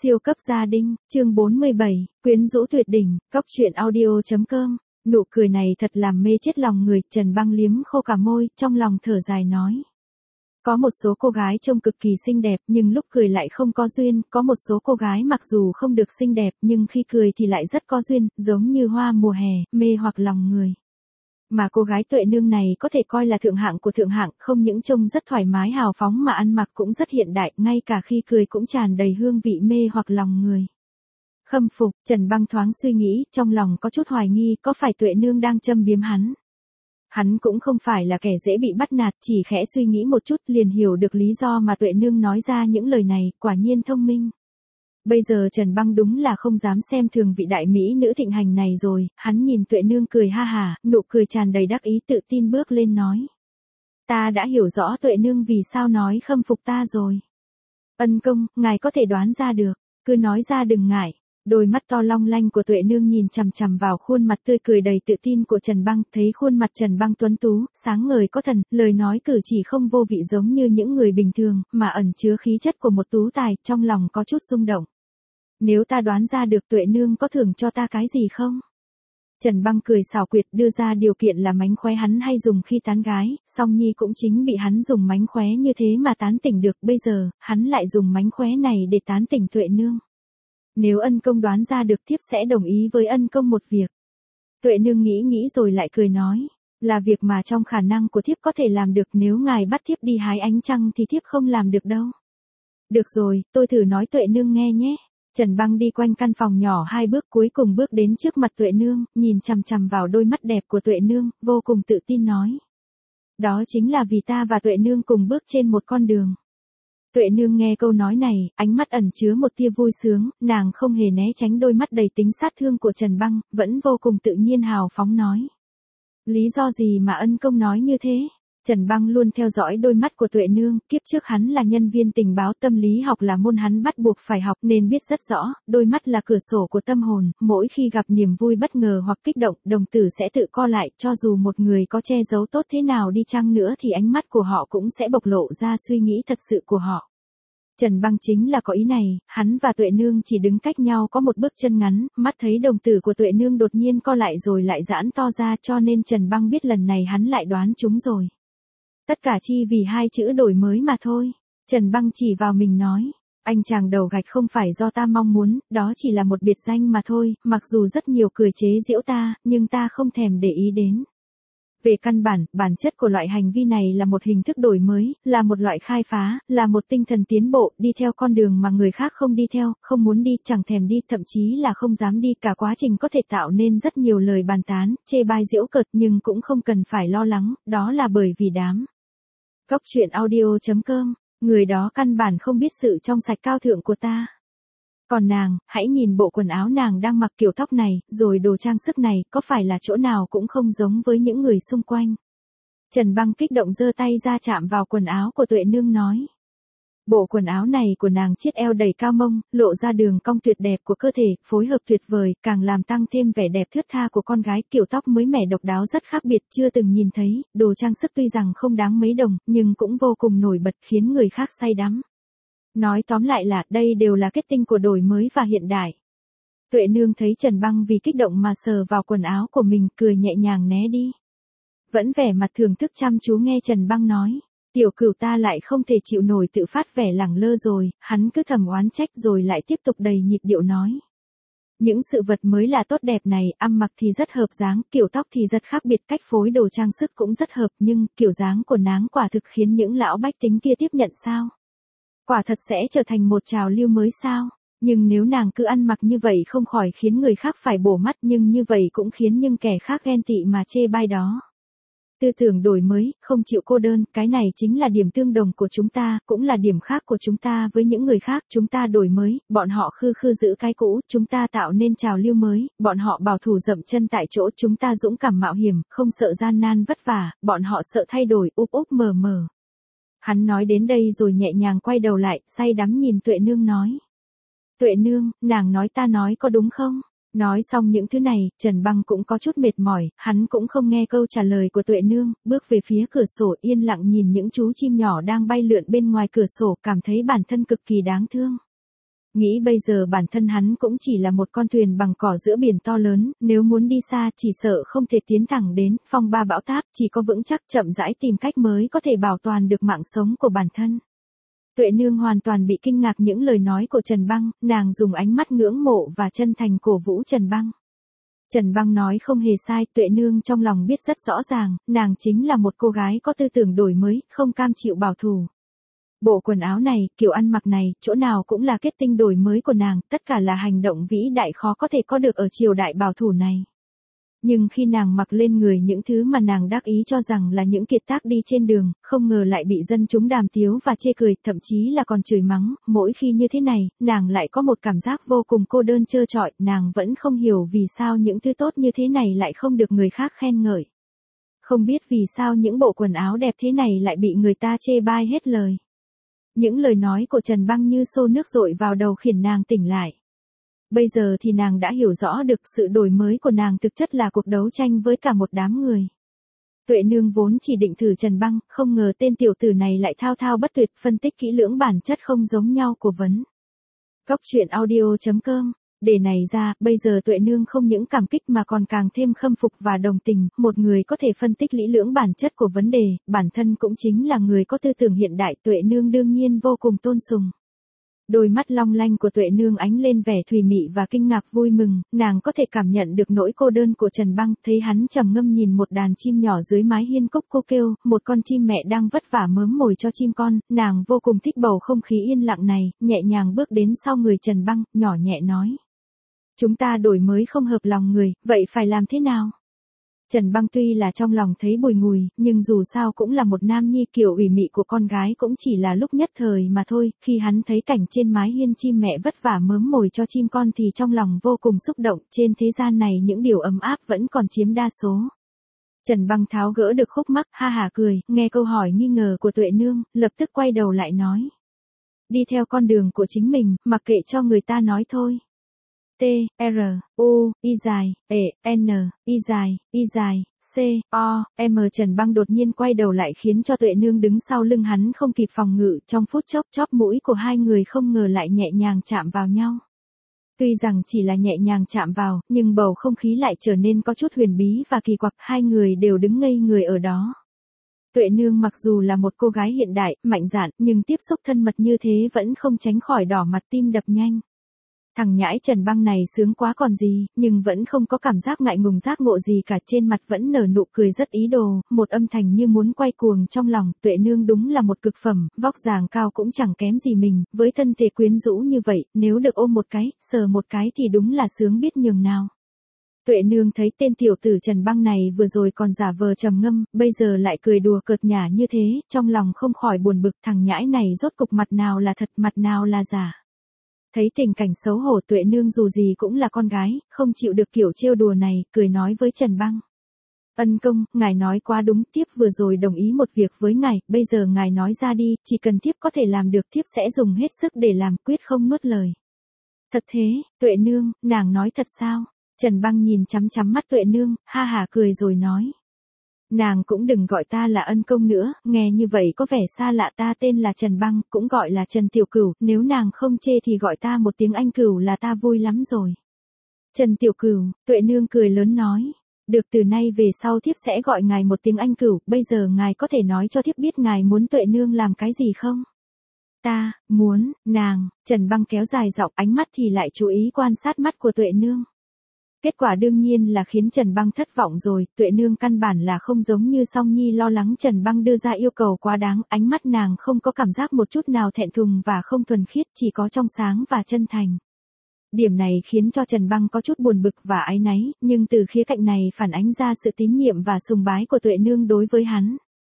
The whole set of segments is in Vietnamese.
Siêu cấp gia đình, chương 47, quyến rũ tuyệt đỉnh, cóc truyện audio.com. Nụ cười này thật làm mê chết lòng người. Trần Băng liếm khô cả môi, trong lòng thở dài nói. Có một số cô gái trông cực kỳ xinh đẹp nhưng lúc cười lại không có duyên, có một số cô gái mặc dù không được xinh đẹp nhưng khi cười thì lại rất có duyên, giống như hoa mùa hè, mê hoặc lòng người. Mà cô gái Tuệ Nương này có thể coi là thượng hạng của thượng hạng, không những trông rất thoải mái hào phóng mà ăn mặc cũng rất hiện đại, ngay cả khi cười cũng tràn đầy hương vị mê hoặc lòng người. Khâm phục, Trần Băng thoáng suy nghĩ, trong lòng có chút hoài nghi có phải Tuệ Nương đang châm biếm hắn. Hắn cũng không phải là kẻ dễ bị bắt nạt, chỉ khẽ suy nghĩ một chút liền hiểu được lý do mà Tuệ Nương nói ra những lời này, quả nhiên thông minh. Bây giờ Trần Băng đúng là không dám xem thường vị đại mỹ nữ thịnh hành này rồi, hắn nhìn Tuệ Nương cười ha hả, nụ cười tràn đầy đắc ý tự tin bước lên nói. Ta đã hiểu rõ Tuệ Nương vì sao nói khâm phục ta rồi. Ân công, ngài có thể đoán ra được, cứ nói ra đừng ngại. Đôi mắt to long lanh của Tuệ Nương nhìn chằm chằm vào khuôn mặt tươi cười đầy tự tin của Trần Băng, thấy khuôn mặt Trần Băng tuấn tú, sáng ngời có thần, lời nói cử chỉ không vô vị giống như những người bình thường, mà ẩn chứa khí chất của một tú tài, trong lòng có chút rung động. Nếu ta đoán ra được Tuệ Nương có thưởng cho ta cái gì không? Trần Băng cười xảo quyệt đưa ra điều kiện là mánh khóe hắn hay dùng khi tán gái, song nhi cũng chính bị hắn dùng mánh khóe như thế mà tán tỉnh được, bây giờ, hắn lại dùng mánh khóe này để tán tỉnh Tuệ Nương. Nếu ân công đoán ra được thiếp sẽ đồng ý với ân công một việc. Tuệ Nương nghĩ nghĩ rồi lại cười nói, là việc mà trong khả năng của thiếp có thể làm được, nếu ngài bắt thiếp đi hái ánh trăng thì thiếp không làm được đâu. Được rồi, tôi thử nói Tuệ Nương nghe nhé. Trần Băng đi quanh căn phòng nhỏ 2 bước cuối cùng bước đến trước mặt Tuệ Nương, nhìn chằm chằm vào đôi mắt đẹp của Tuệ Nương, vô cùng tự tin nói. Đó chính là vì ta và Tuệ Nương cùng bước trên một con đường. Tuệ Nương nghe câu nói này, ánh mắt ẩn chứa một tia vui sướng, nàng không hề né tránh đôi mắt đầy tính sát thương của Trần Băng, vẫn vô cùng tự nhiên hào phóng nói. Lý do gì mà ân công nói như thế? Trần Băng luôn theo dõi đôi mắt của Tuệ Nương, kiếp trước hắn là nhân viên tình báo, tâm lý học là môn hắn bắt buộc phải học nên biết rất rõ, đôi mắt là cửa sổ của tâm hồn, mỗi khi gặp niềm vui bất ngờ hoặc kích động, đồng tử sẽ tự co lại, cho dù một người có che giấu tốt thế nào đi chăng nữa thì ánh mắt của họ cũng sẽ bộc lộ ra suy nghĩ thật sự của họ. Trần Băng chính là có ý này, hắn và Tuệ Nương chỉ đứng cách nhau có một bước chân ngắn, mắt thấy đồng tử của Tuệ Nương đột nhiên co lại rồi lại giãn to ra, cho nên Trần Băng biết lần này hắn lại đoán trúng rồi. Tất cả chi vì 2 chữ đổi mới mà thôi. Trần Băng chỉ vào mình nói, anh chàng đầu gạch không phải do ta mong muốn, đó chỉ là một biệt danh mà thôi, mặc dù rất nhiều cười chế giễu ta, nhưng ta không thèm để ý đến. Về căn bản, bản chất của loại hành vi này là một hình thức đổi mới, là một loại khai phá, là một tinh thần tiến bộ, đi theo con đường mà người khác không đi theo, không muốn đi, chẳng thèm đi, thậm chí là không dám đi, cả quá trình có thể tạo nên rất nhiều lời bàn tán, chê bai giễu cợt nhưng cũng không cần phải lo lắng, đó là bởi vì đám. Cóc truyện audio.com, người đó căn bản không biết sự trong sạch cao thượng của ta. Còn nàng, hãy nhìn bộ quần áo nàng đang mặc, kiểu tóc này, rồi đồ trang sức này, có phải là chỗ nào cũng không giống với những người xung quanh. Trần Băng kích động giơ tay ra chạm vào quần áo của Tuệ Nương nói. Bộ quần áo này của nàng chiết eo đầy cao mông, lộ ra đường cong tuyệt đẹp của cơ thể, phối hợp tuyệt vời, càng làm tăng thêm vẻ đẹp thướt tha của con gái, kiểu tóc mới mẻ độc đáo rất khác biệt, chưa từng nhìn thấy, đồ trang sức tuy rằng không đáng mấy đồng, nhưng cũng vô cùng nổi bật khiến người khác say đắm. Nói tóm lại là, đây đều là kết tinh của đổi mới và hiện đại. Tuệ Nương thấy Trần Băng vì kích động mà sờ vào quần áo của mình, cười nhẹ nhàng né đi. Vẫn vẻ mặt thưởng thức chăm chú nghe Trần Băng nói. Tiểu cửu ta lại không thể chịu nổi tự phát vẻ lẳng lơ rồi, hắn cứ thầm oán trách rồi lại tiếp tục đầy nhịp điệu nói. Những sự vật mới là tốt đẹp này, ăn mặc thì rất hợp dáng, kiểu tóc thì rất khác biệt, cách phối đồ trang sức cũng rất hợp, nhưng kiểu dáng của nàng quả thực khiến những lão bách tính kia tiếp nhận sao? Quả thật sẽ trở thành một trào lưu mới sao? Nhưng nếu nàng cứ ăn mặc như vậy không khỏi khiến người khác phải bổ mắt, nhưng như vậy cũng khiến những kẻ khác ghen tị mà chê bai đó. Tư tưởng đổi mới, không chịu cô đơn, cái này chính là điểm tương đồng của chúng ta, cũng là điểm khác của chúng ta với những người khác, chúng ta đổi mới, bọn họ khư khư giữ cái cũ, chúng ta tạo nên trào lưu mới, bọn họ bảo thủ dậm chân tại chỗ, chúng ta dũng cảm mạo hiểm, không sợ gian nan vất vả, bọn họ sợ thay đổi, úp úp mờ mờ. Hắn nói đến đây rồi nhẹ nhàng quay đầu lại, say đắm nhìn Tuệ Nương nói. Tuệ Nương, nàng nói ta nói có đúng không? Nói xong những thứ này, Trần Băng cũng có chút mệt mỏi, hắn cũng không nghe câu trả lời của Tuệ Nương, bước về phía cửa sổ yên lặng nhìn những chú chim nhỏ đang bay lượn bên ngoài cửa sổ, cảm thấy bản thân cực kỳ đáng thương. Nghĩ bây giờ bản thân hắn cũng chỉ là một con thuyền bằng cỏ giữa biển to lớn, nếu muốn đi xa chỉ sợ không thể tiến thẳng đến phong ba bão táp, chỉ có vững chắc chậm rãi tìm cách mới có thể bảo toàn được mạng sống của bản thân. Tuệ Nương hoàn toàn bị kinh ngạc những lời nói của Trần Băng, nàng dùng ánh mắt ngưỡng mộ và chân thành cổ vũ Trần Băng. Trần Băng nói không hề sai, Tuệ Nương trong lòng biết rất rõ ràng, nàng chính là một cô gái có tư tưởng đổi mới, không cam chịu bảo thủ. Bộ quần áo này, kiểu ăn mặc này, chỗ nào cũng là kết tinh đổi mới của nàng, tất cả là hành động vĩ đại khó có thể có được ở triều đại bảo thủ này. Nhưng khi nàng mặc lên người những thứ mà nàng đắc ý cho rằng là những kiệt tác đi trên đường, không ngờ lại bị dân chúng đàm tiếu và chê cười, thậm chí là còn chửi mắng, mỗi khi như thế này, nàng lại có một cảm giác vô cùng cô đơn trơ trọi, nàng vẫn không hiểu vì sao những thứ tốt như thế này lại không được người khác khen ngợi. Không biết vì sao những bộ quần áo đẹp thế này lại bị người ta chê bai hết lời. Những lời nói của Trần Băng như xô nước dội vào đầu khiến nàng tỉnh lại. Bây giờ thì nàng đã hiểu rõ được sự đổi mới của nàng thực chất là cuộc đấu tranh với cả một đám người. Tuệ Nương vốn chỉ định thử Trần Băng, không ngờ tên tiểu tử này lại thao thao bất tuyệt phân tích kỹ lưỡng bản chất không giống nhau của vấn. Góc truyện audio.com. Để này ra, bây giờ Tuệ Nương không những cảm kích mà còn càng thêm khâm phục và đồng tình, một người có thể phân tích kỹ lưỡng bản chất của vấn đề, bản thân cũng chính là người có tư tưởng hiện đại, Tuệ Nương đương nhiên vô cùng tôn sùng. Đôi mắt long lanh của Tuệ Nương ánh lên vẻ thùy mị và kinh ngạc vui mừng, nàng có thể cảm nhận được nỗi cô đơn của Trần Băng, thấy hắn trầm ngâm nhìn một đàn chim nhỏ dưới mái hiên cúc cô kêu, một con chim mẹ đang vất vả mớm mồi cho chim con, nàng vô cùng thích bầu không khí yên lặng này, nhẹ nhàng bước đến sau người Trần Băng, nhỏ nhẹ nói. Chúng ta đổi mới không hợp lòng người, vậy phải làm thế nào? Trần Băng tuy là trong lòng thấy bùi ngùi, nhưng dù sao cũng là một nam nhi, kiểu ủy mị của con gái cũng chỉ là lúc nhất thời mà thôi, khi hắn thấy cảnh trên mái hiên chim mẹ vất vả mớm mồi cho chim con thì trong lòng vô cùng xúc động, trên thế gian này những điều ấm áp vẫn còn chiếm đa số. Trần Băng tháo gỡ được khúc mắc, ha hả cười, nghe câu hỏi nghi ngờ của Tuệ Nương, lập tức quay đầu lại nói. Đi theo con đường của chính mình, mặc kệ cho người ta nói thôi. T, R, U, I dài, E, N, I dài, C, O, M. Trần Băng đột nhiên quay đầu lại khiến cho Tuệ Nương đứng sau lưng hắn không kịp phòng ngự, trong phút chốc chóp mũi của hai người không ngờ lại nhẹ nhàng chạm vào nhau. Tuy rằng chỉ là nhẹ nhàng chạm vào, nhưng bầu không khí lại trở nên có chút huyền bí và kỳ quặc, hai người đều đứng ngây người ở đó. Tuệ Nương mặc dù là một cô gái hiện đại, mạnh dạn, nhưng tiếp xúc thân mật như thế vẫn không tránh khỏi đỏ mặt tim đập nhanh. Thằng nhãi Trần Băng này sướng quá còn gì, nhưng vẫn không có cảm giác ngại ngùng giác ngộ gì cả, trên mặt vẫn nở nụ cười rất ý đồ, một âm thanh như muốn quay cuồng trong lòng, Tuệ Nương đúng là một cực phẩm, vóc dáng cao cũng chẳng kém gì mình, với thân thể quyến rũ như vậy, nếu được ôm một cái, sờ một cái thì đúng là sướng biết nhường nào. Tuệ Nương thấy tên tiểu tử Trần Băng này vừa rồi còn giả vờ trầm ngâm, bây giờ lại cười đùa cợt nhả như thế, trong lòng không khỏi buồn bực, thằng nhãi này rốt cục mặt nào là thật, mặt nào là giả. Thấy tình cảnh xấu hổ, Tuệ Nương dù gì cũng là con gái, không chịu được kiểu trêu đùa này, cười nói với Trần Băng. Ân công, ngài nói quá đúng, thiếp vừa rồi đồng ý một việc với ngài, bây giờ ngài nói ra đi, chỉ cần thiếp có thể làm được thiếp sẽ dùng hết sức để làm, quyết không nuốt lời. Thật thế, Tuệ Nương, nàng nói thật sao? Trần Băng nhìn chăm chăm mắt Tuệ Nương, ha hả cười rồi nói. Nàng cũng đừng gọi ta là ân công nữa, nghe như vậy có vẻ xa lạ, ta tên là Trần Băng, cũng gọi là Trần Tiểu Cửu, nếu nàng không chê thì gọi ta một tiếng anh Cửu là ta vui lắm rồi. Trần Tiểu Cửu, Tuệ Nương cười lớn nói, được, từ nay về sau thiếp sẽ gọi ngài một tiếng anh Cửu, bây giờ ngài có thể nói cho thiếp biết ngài muốn Tuệ Nương làm cái gì không? Ta, muốn, nàng, Trần Băng kéo dài giọng, ánh mắt thì lại chú ý quan sát mắt của Tuệ Nương. Kết quả đương nhiên là khiến Trần Băng thất vọng rồi, Tuệ Nương căn bản là không giống như Song Nhi lo lắng Trần Băng đưa ra yêu cầu quá đáng, ánh mắt nàng không có cảm giác một chút nào thẹn thùng và không thuần khiết, chỉ có trong sáng và chân thành. Điểm này khiến cho Trần Băng có chút buồn bực và áy náy, nhưng từ khía cạnh này phản ánh ra sự tín nhiệm và sùng bái của Tuệ Nương đối với hắn.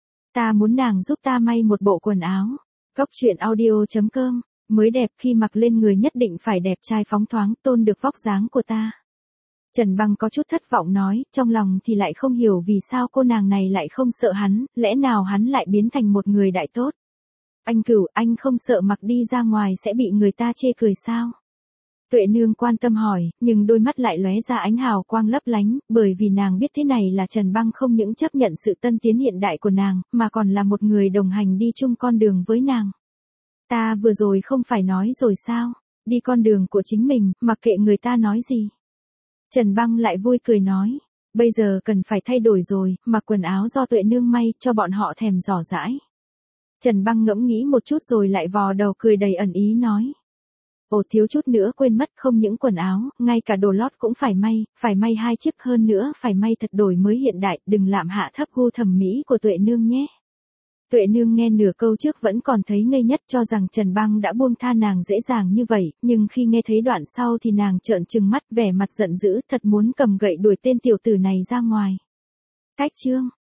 Ta muốn nàng giúp ta may một bộ quần áo. Góc truyện audio.com, mới đẹp, khi mặc lên người nhất định phải đẹp trai phóng thoáng, tôn được vóc dáng của ta. Trần Băng có chút thất vọng nói, trong lòng thì lại không hiểu vì sao cô nàng này lại không sợ hắn, lẽ nào hắn lại biến thành một người đại tốt. Anh Cửu, anh không sợ mặc đi ra ngoài sẽ bị người ta chê cười sao? Tuệ Nương quan tâm hỏi, nhưng đôi mắt lại lóe ra ánh hào quang lấp lánh, bởi vì nàng biết thế này là Trần Băng không những chấp nhận sự tân tiến hiện đại của nàng, mà còn là một người đồng hành đi chung con đường với nàng. Ta vừa rồi không phải nói rồi sao? đi con đường của chính mình, mặc kệ người ta nói gì. Trần Băng lại vui cười nói, bây giờ cần phải thay đổi rồi, mặc quần áo do Tuệ nương may, cho bọn họ thèm dò dãi. Trần Băng ngẫm nghĩ một chút rồi lại vò đầu cười đầy ẩn ý nói. Ồ, thiếu chút nữa quên mất, không những quần áo, ngay cả đồ lót cũng phải may 2 chiếc, hơn nữa phải may thật đổi mới hiện đại, đừng làm hạ thấp gu thẩm mỹ của Tuệ nương nhé. Tuệ nương nghe nửa câu trước vẫn còn thấy ngây nhất, cho rằng Trần Băng đã buông tha nàng dễ dàng như vậy, nhưng khi nghe thấy đoạn sau thì nàng trợn trừng mắt, vẻ mặt giận dữ, thật muốn cầm gậy đuổi tên tiểu tử này ra ngoài. Cách chương